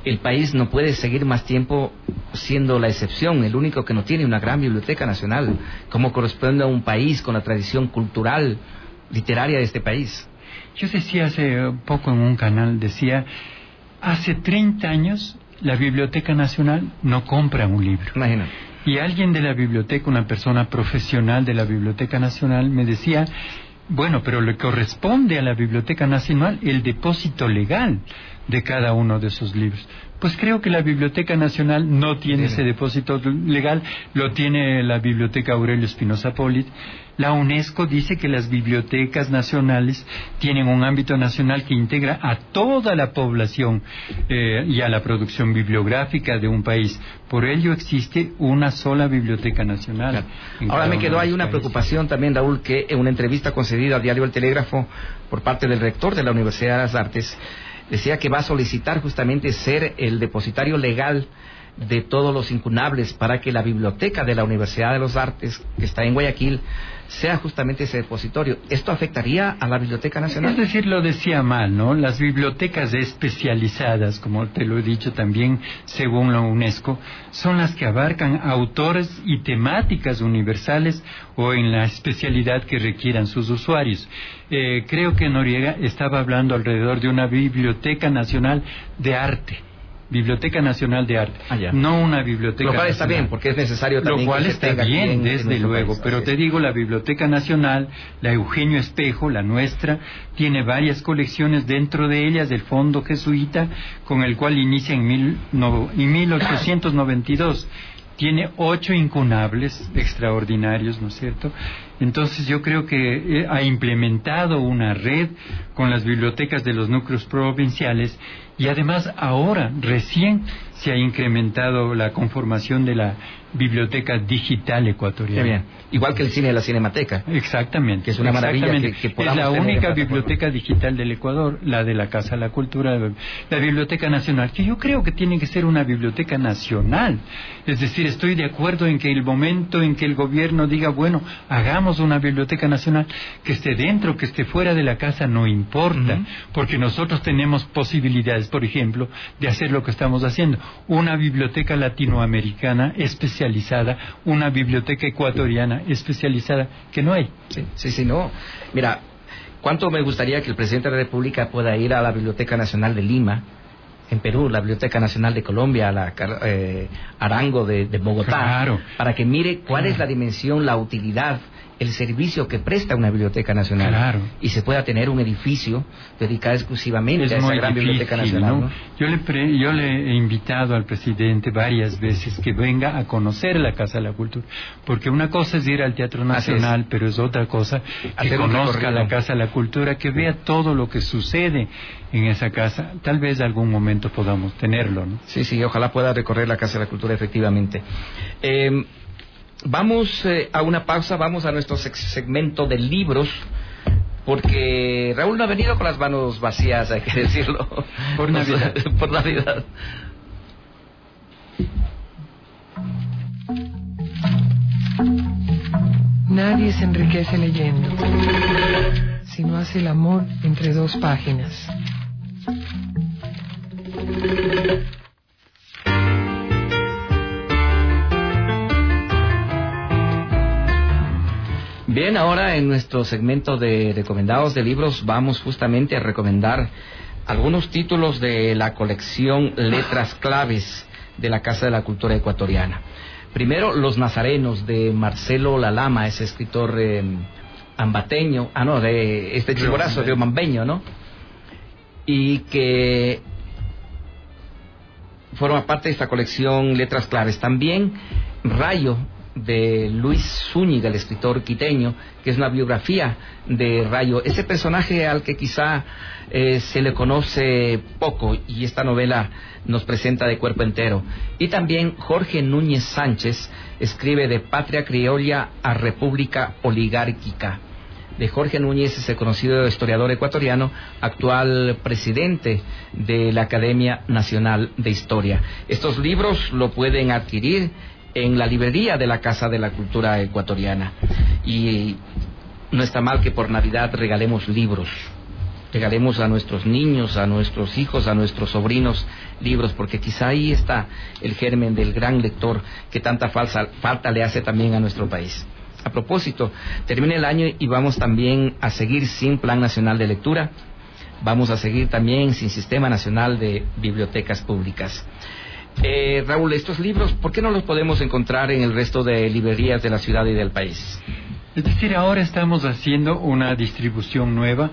el país no puede seguir más tiempo siendo la excepción, el único que no tiene una gran biblioteca nacional, como corresponde a un país con la tradición cultural, literaria de este país. Yo decía hace poco en un canal, decía, hace treinta años la Biblioteca Nacional no compra un libro. Imagínate. Y alguien de la biblioteca, una persona profesional de la Biblioteca Nacional, me decía, bueno, pero le corresponde a la Biblioteca Nacional el depósito legal de cada uno de esos libros. Pues creo que la Biblioteca Nacional no tiene ese depósito legal, lo tiene la Biblioteca Aurelio Espinosa Polit. La UNESCO dice que las bibliotecas nacionales tienen un ámbito nacional que integra a toda la población eh, y a la producción bibliográfica de un país. Por ello existe una sola biblioteca nacional. Claro. Ahora me quedó ahí una preocupación también, Raúl, que en una entrevista concedida al diario El Telégrafo por parte del rector de la Universidad de las Artes, decía que va a solicitar justamente ser el depositario legal de todos los incunables para que la biblioteca de la Universidad de las Artes, que está en Guayaquil, sea justamente ese depositorio. ¿Esto afectaría a la Biblioteca Nacional? Es decir, lo decía mal, ¿no? Las bibliotecas especializadas, como te lo he dicho también, según la UNESCO, son las que abarcan autores y temáticas universales o en la especialidad que requieran sus usuarios. Eh, creo que Noriega estaba hablando alrededor de una Biblioteca Nacional de Arte. Biblioteca Nacional de Arte, ah, no una biblioteca Lo cual nacional. está bien, porque es necesario también. Lo cual que se está tenga bien, en, desde en luego, país, pero te digo, la Biblioteca Nacional, la Eugenio Espejo, la nuestra, tiene varias colecciones, dentro de ellas del Fondo Jesuita, con el cual inicia en, mil, no, en mil ochocientos noventa y dos. Tiene ocho incunables extraordinarios, ¿no es cierto? Entonces yo creo que ha implementado una red con las bibliotecas de los núcleos provinciales y además ahora recién se ha incrementado la conformación de la Biblioteca Digital Ecuatoriana. Qué bien. Igual que el cine de la Cinemateca. Exactamente. Que es una maravilla que, que podamos Es la tener única en biblioteca digital del Ecuador, la de la Casa de la Cultura, la Biblioteca Nacional, que yo creo que tiene que ser una biblioteca nacional. Es decir, estoy de acuerdo en que el momento en que el gobierno diga, bueno, hagamos una biblioteca nacional, que esté dentro, que esté fuera de la casa, no importa, uh-huh. porque nosotros tenemos posibilidades, por ejemplo, de hacer lo que estamos haciendo. Una biblioteca latinoamericana especializada, una biblioteca ecuatoriana especializada, que no hay. Sí, sí, sí, no. Mira, cuánto me gustaría que el presidente de la República pueda ir a la Biblioteca Nacional de Lima, en Perú, la Biblioteca Nacional de Colombia, la eh, Arango de, de Bogotá, claro. para que mire cuál claro. es la dimensión, la utilidad, el servicio que presta una biblioteca nacional, claro. y se pueda tener un edificio dedicado exclusivamente es a esa gran difícil, biblioteca nacional. ¿no? ¿no? Yo, le pre, yo le he invitado al presidente varias veces que venga a conocer la Casa de la Cultura, porque una cosa es ir al Teatro Nacional, es. pero es otra cosa que Hacer conozca la Casa de la Cultura, que vea todo lo que sucede en esa casa. Tal vez algún momento podamos tenerlo, ¿no? Sí, sí, ojalá pueda recorrer la Casa de la Cultura efectivamente. Eh, Vamos eh, a una pausa, vamos a nuestro segmento de libros, porque Raúl no ha venido con las manos vacías, hay que decirlo. Por Navidad. Por Navidad. Nadie se enriquece leyendo, sino hace el amor entre dos páginas. Bien, ahora en nuestro segmento de recomendados de libros vamos justamente a recomendar algunos títulos de la colección Letras Claves de la Casa de la Cultura Ecuatoriana. Primero, Los Nazarenos, de Marcelo Lalama, ese escritor eh, ambateño, ah no, de este chiborazo, de Omambeño, ¿no? Y que forma parte de esta colección Letras Claves. También Rayo, de Luis Zúñiga, el escritor quiteño, que es una biografía de Rayo, ese personaje al que quizá eh, se le conoce poco, y esta novela nos presenta de cuerpo entero. Y también Jorge Núñez Sánchez escribe De Patria Criolla a República Oligárquica. De Jorge Núñez es el conocido historiador ecuatoriano, actual presidente de la Academia Nacional de Historia. Estos libros lo pueden adquirir en la librería de la Casa de la Cultura Ecuatoriana, y no está mal que por Navidad regalemos libros regalemos a nuestros niños, a nuestros hijos, a nuestros sobrinos libros, porque quizá ahí está el germen del gran lector que tanta falsa, falta le hace también a nuestro país. A propósito, termina el año y vamos también a seguir sin Plan Nacional de Lectura, vamos a seguir también sin Sistema Nacional de Bibliotecas Públicas. Eh, Raúl, estos libros, ¿por qué no los podemos encontrar en el resto de librerías de la ciudad y del país? Es decir, ahora estamos haciendo una distribución nueva.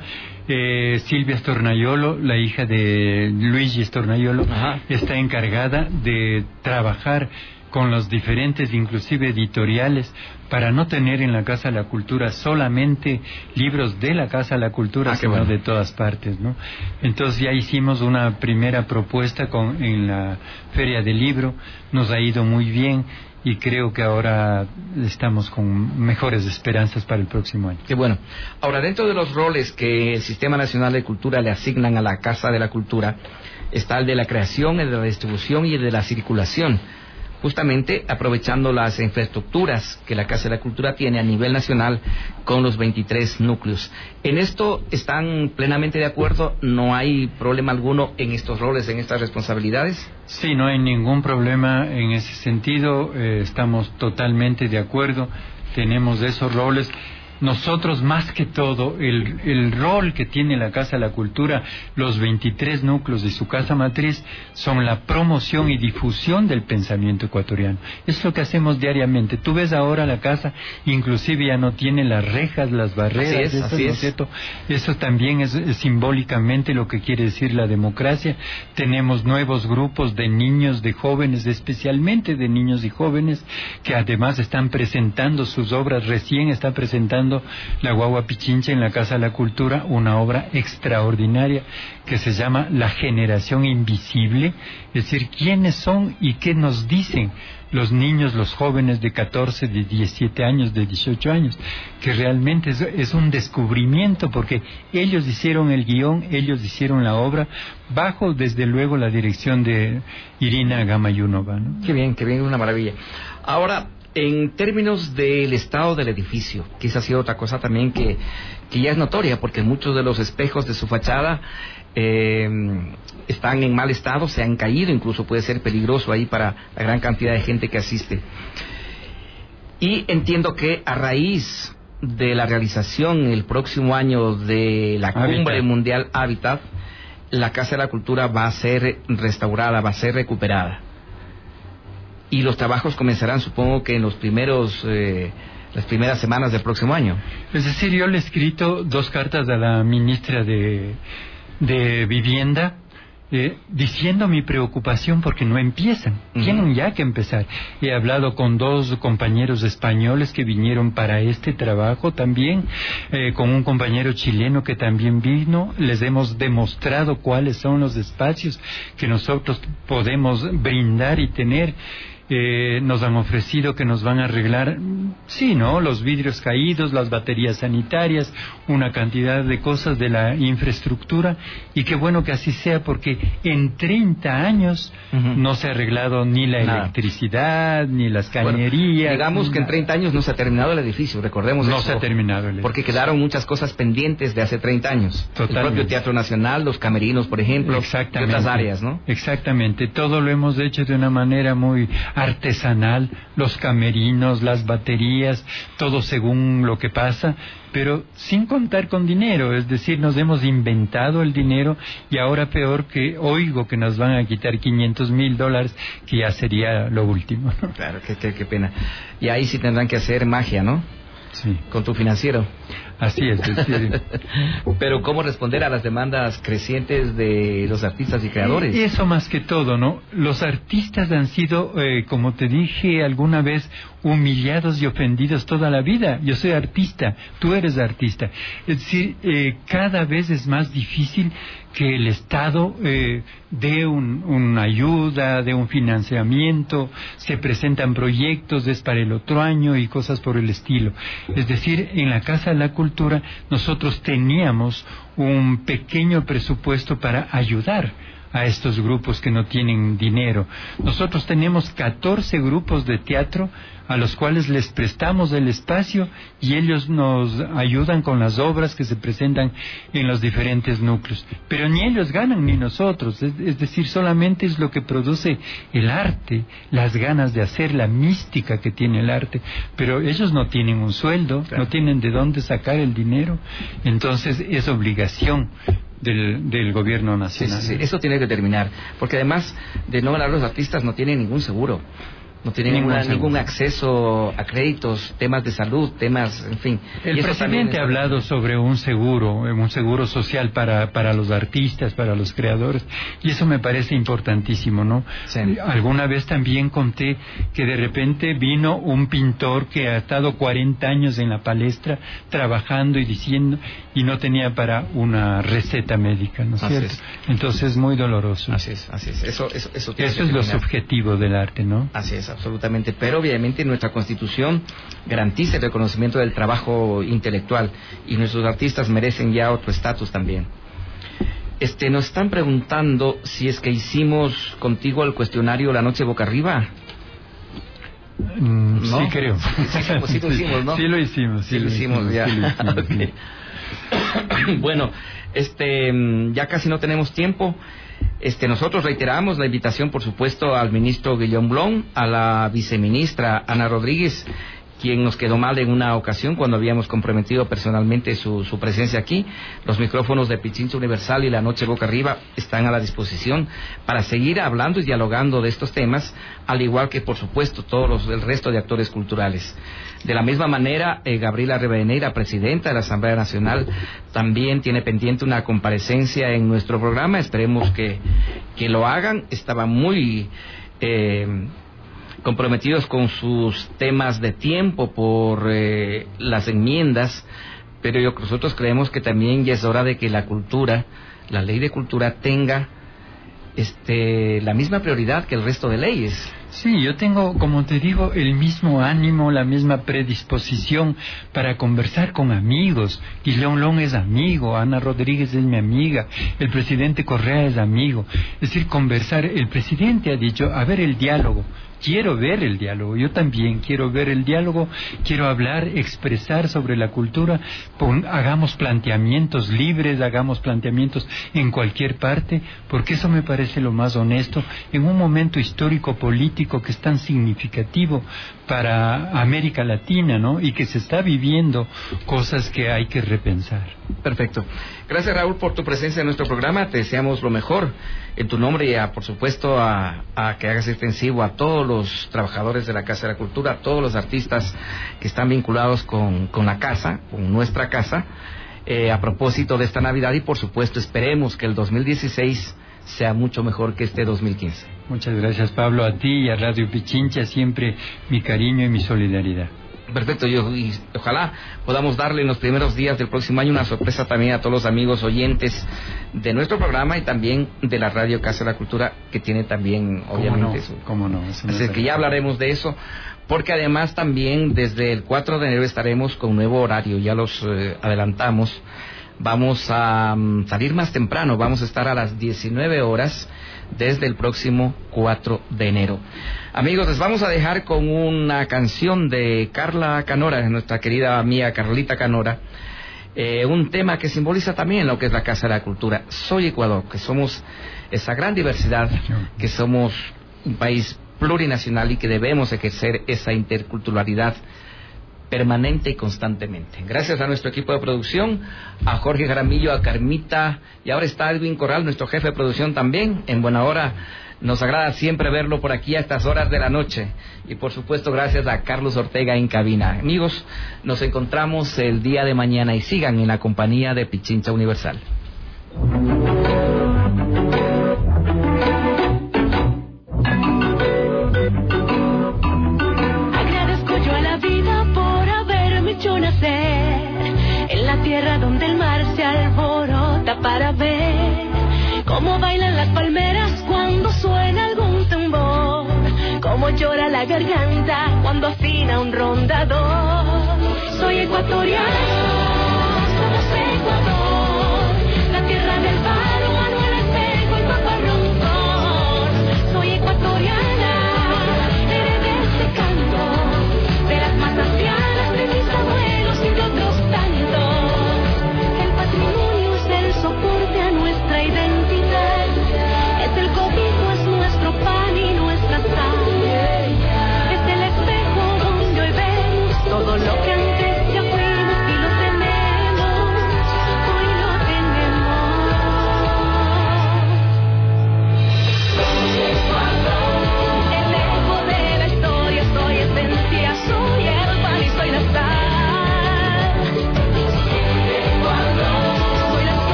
Eh, Silvia Stornaiolo, la hija de Luigi Stornaiolo, Ajá. está encargada de trabajar con los diferentes, inclusive editoriales, para no tener en la Casa de la Cultura solamente libros de la Casa de la Cultura, ah, sino bueno. de todas partes, ¿no? Entonces ya hicimos una primera propuesta con, en la Feria del Libro, nos ha ido muy bien y creo que ahora estamos con mejores esperanzas para el próximo año. Qué bueno. Ahora, dentro de los roles que el Sistema Nacional de Cultura le asignan a la Casa de la Cultura, está el de la creación, el de la distribución y el de la circulación, justamente aprovechando las infraestructuras que la Casa de la Cultura tiene a nivel nacional con los veintitrés núcleos. ¿En esto están plenamente de acuerdo? ¿No hay problema alguno en estos roles, en estas responsabilidades? Sí, no hay ningún problema en ese sentido, eh, estamos totalmente de acuerdo, tenemos esos roles. Nosotros, más que todo, el, el rol que tiene la Casa de la Cultura, los veintitrés núcleos de su casa matriz, son la promoción y difusión del pensamiento ecuatoriano. Es lo que hacemos diariamente. Tú ves ahora la casa, inclusive ya no tiene las rejas, las barreras. Así es, eso, así ¿no es. es cierto? Eso también es, es simbólicamente lo que quiere decir la democracia. Tenemos nuevos grupos de niños, de jóvenes, especialmente de niños y jóvenes, que además están presentando sus obras. Recién está presentando La Guagua Pichincha en la Casa de la Cultura, una obra extraordinaria que se llama La Generación Invisible, es decir, quiénes son y qué nos dicen los niños, los jóvenes de catorce, de diecisiete años, de dieciocho años, que realmente es, es un descubrimiento, porque ellos hicieron el guión, ellos hicieron la obra, bajo desde luego la dirección de Irina Gamayunova, ¿no? Qué bien, qué bien, una maravilla. Ahora, en términos del estado del edificio, quizás ha sido otra cosa también que, que ya es notoria, porque muchos de los espejos de su fachada eh, están en mal estado, se han caído, incluso puede ser peligroso ahí para la gran cantidad de gente que asiste. Y entiendo que a raíz de la realización el próximo año de la Cumbre Habitat. Mundial Hábitat, la Casa de la Cultura va a ser restaurada, va a ser recuperada. Y los trabajos comenzarán, supongo que en los primeros, eh, las primeras semanas del próximo año. Es decir, yo le he escrito dos cartas a la ministra de, de Vivienda, eh, diciendo mi preocupación porque no empiezan. Uh-huh. Tienen ya que empezar. He hablado con dos compañeros españoles que vinieron para este trabajo también, eh, con un compañero chileno que también vino. Les hemos demostrado cuáles son los espacios que nosotros podemos brindar y tener. Eh, nos han ofrecido que nos van a arreglar, sí, ¿no?, los vidrios caídos, las baterías sanitarias, una cantidad de cosas de la infraestructura, y qué bueno que así sea, porque en treinta años uh-huh. no se ha arreglado ni la Nada. electricidad, ni las cañerías. Bueno, digamos que en treinta años no se ha terminado el edificio, recordemos no eso. No se ha terminado el edificio. Porque quedaron muchas cosas pendientes de hace treinta años. Totalmente. El propio Teatro Nacional, los camerinos, por ejemplo, y otras áreas, ¿no? Exactamente, todo lo hemos hecho de una manera muy artesanal, los camerinos, las baterías, todo según lo que pasa, pero sin contar con dinero, es decir, nos hemos inventado el dinero y ahora peor que oigo que nos van a quitar quinientos mil dólares, que ya sería lo último, ¿no? Claro, qué, qué, qué pena. Y ahí sí tendrán que hacer magia, ¿no? Sí. Con tu financiero. Así es, es decir. Pero ¿cómo responder a las demandas crecientes de los artistas y creadores? Eso más que todo, ¿no? Los artistas han sido, eh, como te dije alguna vez, humillados y ofendidos toda la vida. Yo soy artista, tú eres artista. Es decir, eh, cada vez es más difícil que el Estado eh, dé un, una ayuda, dé un financiamiento, se presentan proyectos, es para el otro año y cosas por el estilo. Es decir, en la Casa de la Cultura nosotros teníamos un pequeño presupuesto para ayudar a estos grupos que no tienen dinero. Nosotros tenemos catorce grupos de teatro a los cuales les prestamos el espacio y ellos nos ayudan con las obras que se presentan en los diferentes núcleos. Pero ni ellos ganan ni nosotros, es, es decir, solamente es lo que produce el arte, las ganas de hacer, la mística que tiene el arte. Pero ellos no tienen un sueldo, claro, no tienen de dónde sacar el dinero, entonces es obligación Del, del gobierno nacional. Sí, sí, sí, eso tiene que terminar, porque además de no ganar los artistas no tienen ningún seguro, no tienen ningún, ninguna, ningún acceso a créditos, temas de salud, temas, en fin. El presidente ha hablado sobre un seguro, un seguro social para, para los artistas, para los creadores, y eso me parece importantísimo, ¿no? Sí. Alguna vez también conté que de repente vino un pintor que ha estado cuarenta años en la palestra trabajando y diciendo, y no tenía para una receta médica, ¿no es así cierto? Es. Entonces es muy doloroso. Así es, así es. Eso, eso, eso, eso es lo subjetivo del arte, ¿no? Así es, absolutamente. Pero obviamente nuestra Constitución garantiza el reconocimiento del trabajo intelectual y nuestros artistas merecen ya otro estatus también. Este, nos están preguntando si es que hicimos contigo el cuestionario La Noche Boca Arriba. Mm, ¿No? Sí, creo. Sí, sí, sí, lo hicimos, ¿no? Sí lo hicimos. Sí, sí lo hicimos, hicimos ya. Sí lo hicimos, okay. Bueno, este, ya casi no tenemos tiempo. Este, nosotros reiteramos la invitación, por supuesto, al ministro Guillaume Blon, a la viceministra Ana Rodríguez, quien nos quedó mal en una ocasión cuando habíamos comprometido personalmente su, su presencia aquí. Los micrófonos de Pichincha Universal y La Noche Boca Arriba están a la disposición para seguir hablando y dialogando de estos temas, al igual que, por supuesto, todos los, el resto de actores culturales. De la misma manera, eh, Gabriela Rivadeneira, presidenta de la Asamblea Nacional, también tiene pendiente una comparecencia en nuestro programa. Esperemos que, que lo hagan. Estaba muy Eh, comprometidos con sus temas de tiempo por eh, las enmiendas, pero yo, nosotros creemos que también ya es hora de que la cultura, la ley de cultura tenga este la misma prioridad que el resto de leyes. Sí, yo tengo, como te digo, el mismo ánimo, la misma predisposición para conversar con amigos. Guillaume Blon es amigo, Ana Rodríguez es mi amiga, el presidente Correa es amigo. Es decir, conversar. El presidente ha dicho, a ver, el diálogo. Quiero ver el diálogo, yo también quiero ver el diálogo, quiero hablar, expresar sobre la cultura, pon, hagamos planteamientos libres, hagamos planteamientos en cualquier parte, porque eso me parece lo más honesto en un momento histórico político que es tan significativo para América Latina, ¿no? Y que se está viviendo cosas que hay que repensar. Perfecto. Gracias, Raúl, por tu presencia en nuestro programa. Te deseamos lo mejor en tu nombre y, a, por supuesto, a, a que hagas extensivo a todos los trabajadores de la Casa de la Cultura, a todos los artistas que están vinculados con, con la casa, con nuestra casa, eh, a propósito de esta Navidad, y, por supuesto, esperemos que el dos mil dieciséis sea mucho mejor que este dos mil quince. Muchas gracias, Pablo, a ti y a Radio Pichincha, siempre mi cariño y mi solidaridad. Perfecto, yo, y ojalá podamos darle en los primeros días del próximo año una sorpresa también a todos los amigos oyentes de nuestro programa y también de la Radio Casa de la Cultura, que tiene también, obviamente, no? su... ¿Cómo no? Eso Así que ya hablaremos de eso, porque además también desde el cuatro de enero estaremos con un nuevo horario, ya los eh, adelantamos. Vamos a um, salir más temprano, vamos a estar a las diecinueve horas desde el próximo cuatro de enero. Amigos, les vamos a dejar con una canción de Carla Canora, nuestra querida amiga Carlita Canora, eh, un tema que simboliza también lo que es la Casa de la Cultura. Soy Ecuador, que somos esa gran diversidad, que somos un país plurinacional y que debemos ejercer esa interculturalidad permanente y constantemente. Gracias a nuestro equipo de producción, a Jorge Jaramillo, a Carmita, y ahora está Edwin Corral, nuestro jefe de producción también, en buena hora. Nos agrada siempre verlo por aquí a estas horas de la noche. Y por supuesto, gracias a Carlos Ortega en cabina. Amigos, nos encontramos el día de mañana y sigan en la compañía de Pichincha Universal. Donde el mar se alborota para ver cómo bailan las palmeras cuando suena algún tambor, cómo llora la garganta cuando afina un rondador. Soy ecuatoriana.